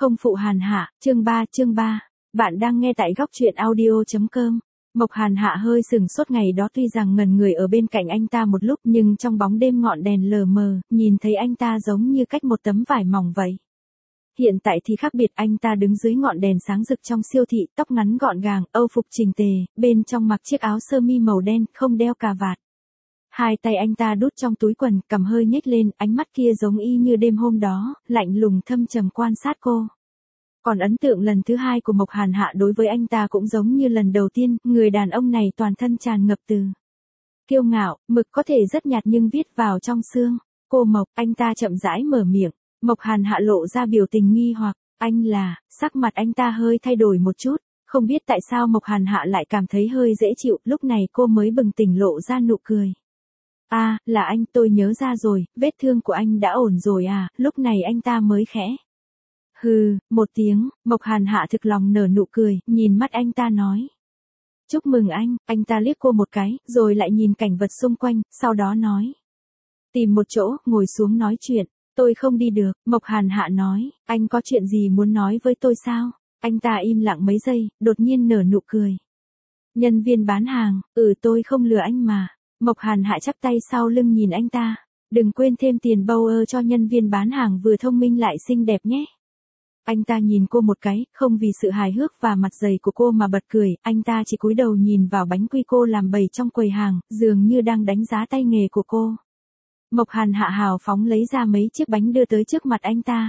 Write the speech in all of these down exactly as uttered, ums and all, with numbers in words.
Không phụ Hàn Hạ, chương ba chương ba. Bạn đang nghe tại góc truyện audio.com. Mộc Hàn Hạ hơi sừng sốt ngày đó, tuy rằng ngẩn người ở bên cạnh anh ta một lúc nhưng trong bóng đêm ngọn đèn lờ mờ, nhìn thấy anh ta giống như cách một tấm vải mỏng vậy. Hiện tại thì khác biệt, anh ta đứng dưới ngọn đèn sáng rực trong siêu thị, tóc ngắn gọn gàng, âu phục chỉnh tề, bên trong mặc chiếc áo sơ mi màu đen, không đeo cà vạt. Hai tay anh ta đút trong túi quần, cằm hơi nhếch lên, ánh mắt kia giống y như đêm hôm đó, lạnh lùng thâm trầm quan sát cô. Còn ấn tượng lần thứ hai của Mộc Hàn Hạ đối với anh ta cũng giống như lần đầu tiên, người đàn ông này toàn thân tràn ngập từ kiêu ngạo, mực có thể rất nhạt nhưng viết vào trong xương. Cô Mộc, anh ta chậm rãi mở miệng. Mộc Hàn Hạ lộ ra biểu tình nghi hoặc, anh là, sắc mặt anh ta hơi thay đổi một chút, không biết tại sao Mộc Hàn Hạ lại cảm thấy hơi dễ chịu, lúc này cô mới bừng tỉnh lộ ra nụ cười. À, là anh, tôi nhớ ra rồi, vết thương của anh đã ổn rồi à, lúc này anh ta mới khẽ. Hừ, một tiếng, Mộc Hàn Hạ thực lòng nở nụ cười, nhìn mắt anh ta nói. Chúc mừng anh, anh ta liếc cô một cái, rồi lại nhìn cảnh vật xung quanh, sau đó nói. Tìm một chỗ, ngồi xuống nói chuyện, tôi không đi được, Mộc Hàn Hạ nói, anh có chuyện gì muốn nói với tôi sao? Anh ta im lặng mấy giây, đột nhiên nở nụ cười. Nhân viên bán hàng, ừ tôi không lừa anh mà. Mộc Hàn Hạ chắp tay sau lưng nhìn anh ta. Đừng quên thêm tiền bâu ơ cho nhân viên bán hàng vừa thông minh lại xinh đẹp nhé. Anh ta nhìn cô một cái, không vì sự hài hước và mặt dày của cô mà bật cười, anh ta chỉ cúi đầu nhìn vào bánh quy cô làm bày trong quầy hàng, dường như đang đánh giá tay nghề của cô. Mộc Hàn Hạ hào phóng lấy ra mấy chiếc bánh đưa tới trước mặt anh ta.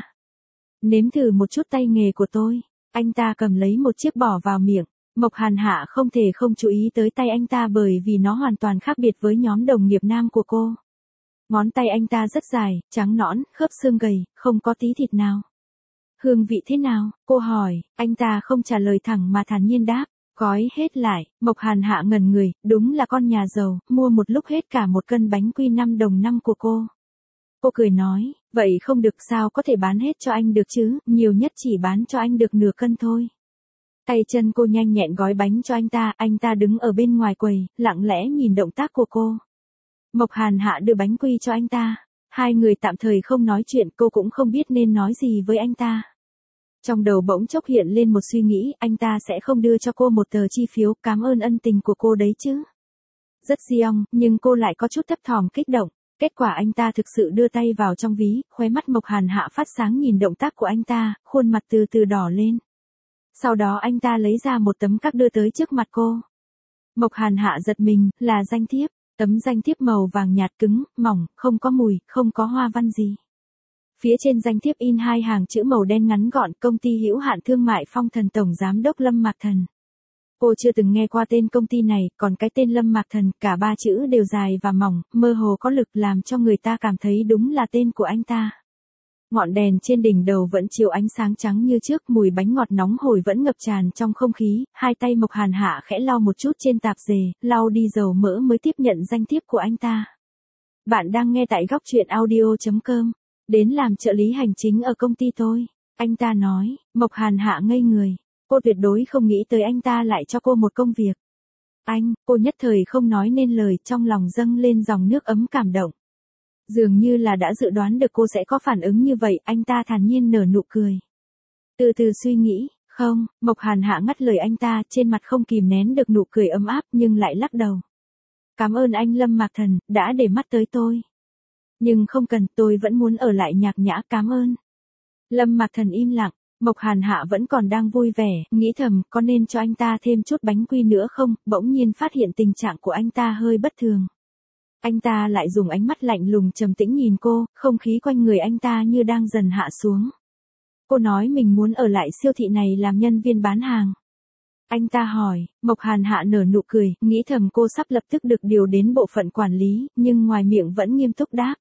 Nếm thử một chút tay nghề của tôi. Anh ta cầm lấy một chiếc bỏ vào miệng. Mộc Hàn Hạ không thể không chú ý tới tay anh ta bởi vì nó hoàn toàn khác biệt với nhóm đồng nghiệp nam của cô. Ngón tay anh ta rất dài, trắng nõn, khớp xương gầy, không có tí thịt nào. Hương vị thế nào? Cô hỏi, anh ta không trả lời thẳng mà thản nhiên đáp. Gói hết lại, Mộc Hàn Hạ ngẩn người, đúng là con nhà giàu, mua một lúc hết cả một cân bánh quy năm đồng năm của cô. Cô cười nói, vậy không được sao có thể bán hết cho anh được chứ, nhiều nhất chỉ bán cho anh được nửa cân thôi. Tay chân cô nhanh nhẹn gói bánh cho anh ta, anh ta đứng ở bên ngoài quầy, lặng lẽ nhìn động tác của cô. Mộc Hàn Hạ đưa bánh quy cho anh ta. Hai người tạm thời không nói chuyện, cô cũng không biết nên nói gì với anh ta. Trong đầu bỗng chốc hiện lên một suy nghĩ, anh ta sẽ không đưa cho cô một tờ chi phiếu, cảm ơn ân tình của cô đấy chứ. Rất xiong, nhưng cô lại có chút thấp thỏm kích động. Kết quả anh ta thực sự đưa tay vào trong ví, khóe mắt Mộc Hàn Hạ phát sáng nhìn động tác của anh ta, khuôn mặt từ từ đỏ lên. Sau đó anh ta lấy ra một tấm card đưa tới trước mặt cô. Mộc Hàn Hạ giật mình, là danh thiếp. Tấm danh thiếp màu vàng nhạt cứng, mỏng, không có mùi, không có hoa văn gì. Phía trên danh thiếp in hai hàng chữ màu đen ngắn gọn, công ty hữu hạn thương mại Phong Thần tổng giám đốc Lâm Mạc Thần. Cô chưa từng nghe qua tên công ty này, còn cái tên Lâm Mạc Thần, cả ba chữ đều dài và mỏng, mơ hồ có lực làm cho người ta cảm thấy đúng là tên của anh ta. Ngọn đèn trên đỉnh đầu vẫn chiếu ánh sáng trắng như trước, mùi bánh ngọt nóng hổi vẫn ngập tràn trong không khí, hai tay Mộc Hàn Hạ khẽ lau một chút trên tạp dề, lau đi dầu mỡ mới tiếp nhận danh thiếp của anh ta. Bạn đang nghe tại góc truyện audio.com. Đến làm trợ lý hành chính ở công ty tôi. Anh ta nói, Mộc Hàn Hạ ngây người. Cô tuyệt đối không nghĩ tới anh ta lại cho cô một công việc. Anh, cô nhất thời không nói nên lời, trong lòng dâng lên dòng nước ấm cảm động. Dường như là đã dự đoán được cô sẽ có phản ứng như vậy, anh ta thản nhiên nở nụ cười. Từ từ suy nghĩ, không, Mộc Hàn Hạ ngắt lời anh ta, trên mặt không kìm nén được nụ cười ấm áp nhưng lại lắc đầu. Cảm ơn anh Lâm Mạc Thần, đã để mắt tới tôi. Nhưng không cần, tôi vẫn muốn ở lại nhạc nhã, cảm ơn. Lâm Mạc Thần im lặng, Mộc Hàn Hạ vẫn còn đang vui vẻ, nghĩ thầm, có nên cho anh ta thêm chút bánh quy nữa không, bỗng nhiên phát hiện tình trạng của anh ta hơi bất thường. Anh ta lại dùng ánh mắt lạnh lùng trầm tĩnh nhìn cô, không khí quanh người anh ta như đang dần hạ xuống. Cô nói mình muốn ở lại siêu thị này làm nhân viên bán hàng. Anh ta hỏi, Mộc Hàn Hạ nở nụ cười, nghĩ thầm cô sắp lập tức được điều đến bộ phận quản lý, nhưng ngoài miệng vẫn nghiêm túc đáp.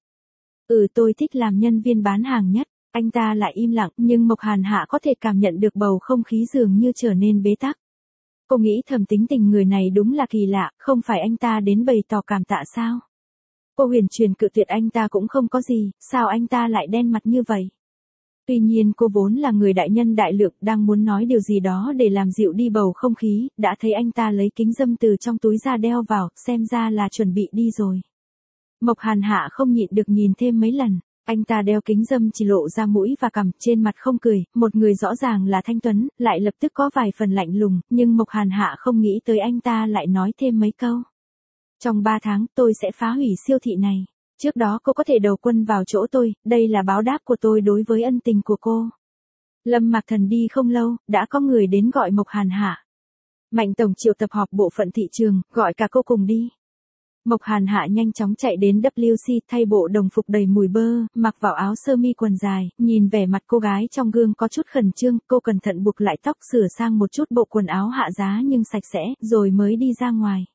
Ừ tôi thích làm nhân viên bán hàng nhất. Anh ta lại im lặng, nhưng Mộc Hàn Hạ có thể cảm nhận được bầu không khí dường như trở nên bế tắc. Cô nghĩ thầm tính tình người này đúng là kỳ lạ, không phải anh ta đến bày tỏ cảm tạ sao? Cô huyền truyền cự tuyệt anh ta cũng không có gì, sao anh ta lại đen mặt như vậy? Tuy nhiên cô vốn là người đại nhân đại lượng, đang muốn nói điều gì đó để làm dịu đi bầu không khí, đã thấy anh ta lấy kính râm từ trong túi ra đeo vào, xem ra là chuẩn bị đi rồi. Mộc Hàn Hạ không nhịn được nhìn thêm mấy lần. Anh ta đeo kính râm chỉ lộ ra mũi và cằm, trên mặt không cười, một người rõ ràng là thanh tuấn, lại lập tức có vài phần lạnh lùng, nhưng Mộc Hàn Hạ không nghĩ tới anh ta lại nói thêm mấy câu. Trong ba tháng, tôi sẽ phá hủy siêu thị này. Trước đó cô có thể đầu quân vào chỗ tôi, đây là báo đáp của tôi đối với ân tình của cô. Lâm Mạc Thần đi không lâu, đã có người đến gọi Mộc Hàn Hạ. Mạnh tổng triệu tập họp bộ phận thị trường, gọi cả cô cùng đi. Mộc Hàn Hạ nhanh chóng chạy đến W C thay bộ đồng phục đầy mùi bơ, mặc vào áo sơ mi quần dài, nhìn vẻ mặt cô gái trong gương có chút khẩn trương, cô cẩn thận buộc lại tóc sửa sang một chút bộ quần áo hạ giá nhưng sạch sẽ, rồi mới đi ra ngoài.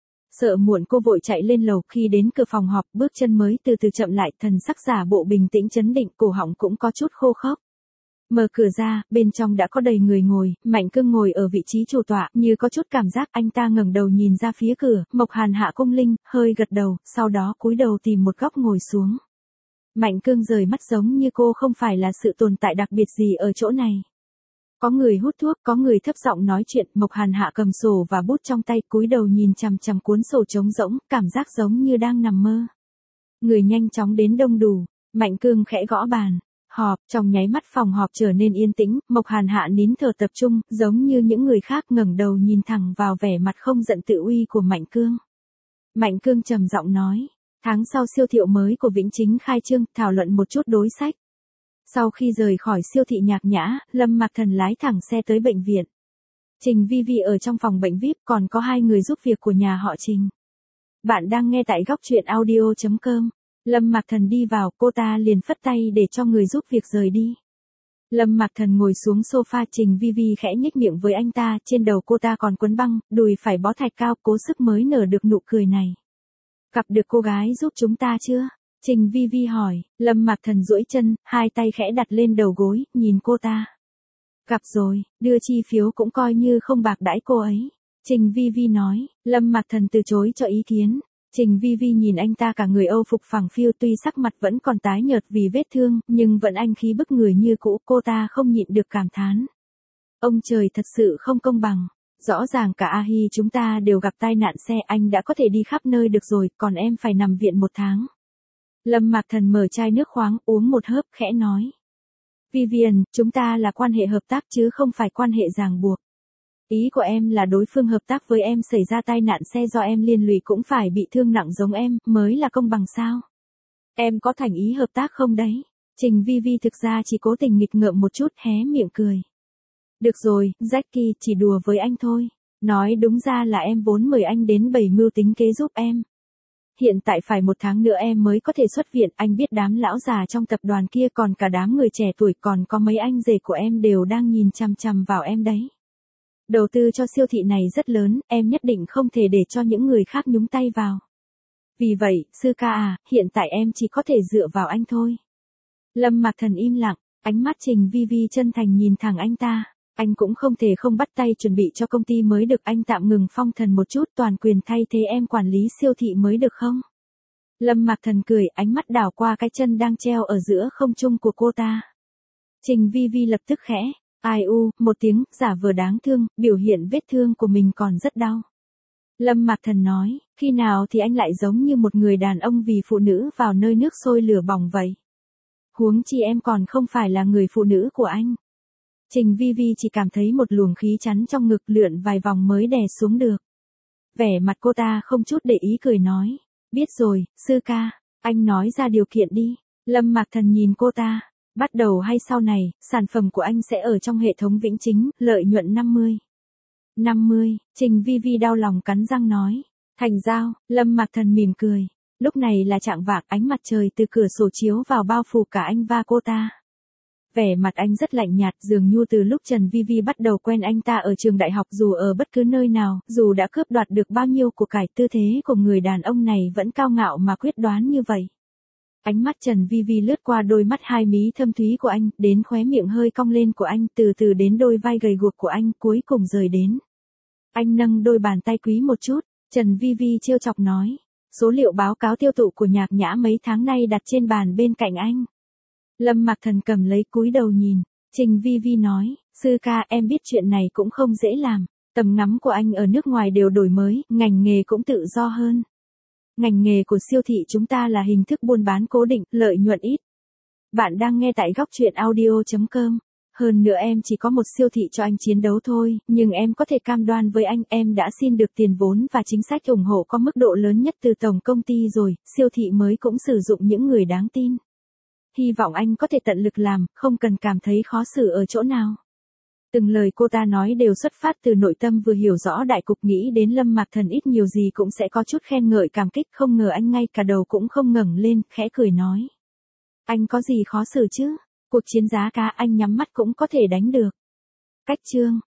Sợ muộn cô vội chạy lên lầu, khi đến cửa phòng họp bước chân mới từ từ chậm lại, thần sắc giả bộ bình tĩnh chấn định, cổ họng cũng có chút khô khốc. Mở cửa ra, bên trong đã có đầy người ngồi, Mạnh Cương ngồi ở vị trí chủ tọa, như có chút cảm giác, anh ta ngẩng đầu nhìn ra phía cửa, Mộc Hàn Hạ cung linh, hơi gật đầu, sau đó cúi đầu tìm một góc ngồi xuống. Mạnh Cương rời mắt giống như cô không phải là sự tồn tại đặc biệt gì ở chỗ này. Có người hút thuốc, có người thấp giọng nói chuyện, Mộc Hàn Hạ cầm sổ và bút trong tay, cúi đầu nhìn chằm chằm cuốn sổ trống rỗng, cảm giác giống như đang nằm mơ. Người nhanh chóng đến đông đủ, Mạnh Cương khẽ gõ bàn. Họp, trong nháy mắt phòng họp trở nên yên tĩnh, Mộc Hàn Hạ nín thở tập trung, giống như những người khác ngẩng đầu nhìn thẳng vào vẻ mặt không giận tự uy của Mạnh Cương. Mạnh Cương trầm giọng nói, tháng sau siêu thị mới của Vĩnh Chính khai trương, thảo luận một chút đối sách. Sau khi rời khỏi siêu thị Nhạc Nhã, Lâm Mạc Thần lái thẳng xe tới bệnh viện. Trình Vi Vi ở trong phòng bệnh vi ai pi, còn có hai người giúp việc của nhà họ Trình. Bạn đang nghe tại góc truyện audio chấm com. Lâm Mạc Thần đi vào, cô ta liền phất tay để cho người giúp việc rời đi. Lâm Mạc Thần ngồi xuống sofa, Trình Vi Vi khẽ nhếch miệng với anh ta, trên đầu cô ta còn quấn băng, đùi phải bó thạch cao, cố sức mới nở được nụ cười này. Gặp được cô gái giúp chúng ta chưa? Trình Vi Vi hỏi, Lâm Mạc Thần duỗi chân, hai tay khẽ đặt lên đầu gối, nhìn cô ta. Gặp rồi, đưa chi phiếu cũng coi như không bạc đãi cô ấy. Trình Vi Vi nói, Lâm Mạc Thần từ chối cho ý kiến. Trình Vi Vi nhìn anh ta cả người Âu phục phẳng phiu, tuy sắc mặt vẫn còn tái nhợt vì vết thương, nhưng vẫn anh khí bức người như cũ, cô ta không nhịn được cảm thán. Ông trời thật sự không công bằng. Rõ ràng cả A Hi chúng ta đều gặp tai nạn xe, anh đã có thể đi khắp nơi được rồi, còn em phải nằm viện một tháng. Lâm Mạc Thần mở chai nước khoáng, uống một hớp, khẽ nói. Vivian, chúng ta là quan hệ hợp tác chứ không phải quan hệ ràng buộc. Ý của em là đối phương hợp tác với em xảy ra tai nạn xe do em liên lụy cũng phải bị thương nặng giống em, mới là công bằng sao? Em có thành ý hợp tác không đấy? Trình Vi Vi thực ra chỉ cố tình nghịch ngợm một chút, hé miệng cười. Được rồi, Jackie, chỉ đùa với anh thôi. Nói đúng ra là em vốn mời anh đến bày mưu tính kế giúp em. Hiện tại phải một tháng nữa em mới có thể xuất viện, anh biết đám lão già trong tập đoàn kia còn cả đám người trẻ tuổi, còn có mấy anh rể của em đều đang nhìn chằm chằm vào em đấy. Đầu tư cho siêu thị này rất lớn, em nhất định không thể để cho những người khác nhúng tay vào. Vì vậy, sư ca à, hiện tại em chỉ có thể dựa vào anh thôi. Lâm Mạc Thần im lặng, ánh mắt Trình Vi Vi chân thành nhìn thẳng anh ta. Anh cũng không thể không bắt tay chuẩn bị cho công ty mới được, anh tạm ngừng phong thần một chút, toàn quyền thay thế em quản lý siêu thị mới được không? Lâm Mạc Thần cười, ánh mắt đảo qua cái chân đang treo ở giữa không trung của cô ta. Trình Vi Vi lập tức khẽ. Ai u, một tiếng, giả vờ đáng thương, biểu hiện vết thương của mình còn rất đau. Lâm Mạc Thần nói, khi nào thì anh lại giống như một người đàn ông vì phụ nữ vào nơi nước sôi lửa bỏng vậy? Huống chi em còn không phải là người phụ nữ của anh. Trình Vi Vi chỉ cảm thấy một luồng khí chắn trong ngực, lượn vài vòng mới đè xuống được. Vẻ mặt cô ta không chút để ý cười nói, biết rồi, sư ca, anh nói ra điều kiện đi. Lâm Mạc Thần nhìn cô ta. Bắt đầu hay sau này, sản phẩm của anh sẽ ở trong hệ thống Vĩnh Chính, lợi nhuận năm mươi. năm mươi, Trình Vi Vi đau lòng cắn răng nói. Thành giao, Lâm Mạc Thần mỉm cười. Lúc này là chạng vạng, ánh mặt trời từ cửa sổ chiếu vào bao phủ cả anh và cô ta. Vẻ mặt anh rất lạnh nhạt, dường như từ lúc Trần Vi Vi bắt đầu quen anh ta ở trường đại học, dù ở bất cứ nơi nào, dù đã cướp đoạt được bao nhiêu của cải, tư thế của người đàn ông này vẫn cao ngạo mà quyết đoán như vậy. Ánh mắt Trần Vi Vi lướt qua đôi mắt hai mí thâm thúy của anh, đến khóe miệng hơi cong lên của anh, từ từ đến đôi vai gầy guộc của anh, cuối cùng rời đến. Anh nâng đôi bàn tay quý một chút, Trần Vi Vi trêu chọc nói. Số liệu báo cáo tiêu thụ của Nhạc Nhã mấy tháng nay đặt trên bàn bên cạnh anh. Lâm Mạc Thần cầm lấy cúi đầu nhìn. Trình Vi Vi nói, sư ca, em biết chuyện này cũng không dễ làm. Tầm ngắm của anh ở nước ngoài đều đổi mới, ngành nghề cũng tự do hơn. Ngành nghề của siêu thị chúng ta là hình thức buôn bán cố định, lợi nhuận ít. Bạn đang nghe tại góc chuyện audio chấm com. Hơn nữa em chỉ có một siêu thị cho anh chiến đấu thôi, nhưng em có thể cam đoan với anh em đã xin được tiền vốn và chính sách ủng hộ có mức độ lớn nhất từ tổng công ty rồi, siêu thị mới cũng sử dụng những người đáng tin. Hy vọng anh có thể tận lực làm, không cần cảm thấy khó xử ở chỗ nào. Từng lời cô ta nói đều xuất phát từ nội tâm vừa hiểu rõ đại cục, nghĩ đến Lâm Mạc Thần ít nhiều gì cũng sẽ có chút khen ngợi cảm kích, không ngờ anh ngay cả đầu cũng không ngẩng lên, khẽ cười nói. Anh có gì khó xử chứ? Cuộc chiến giá cá anh nhắm mắt cũng có thể đánh được. Cách chương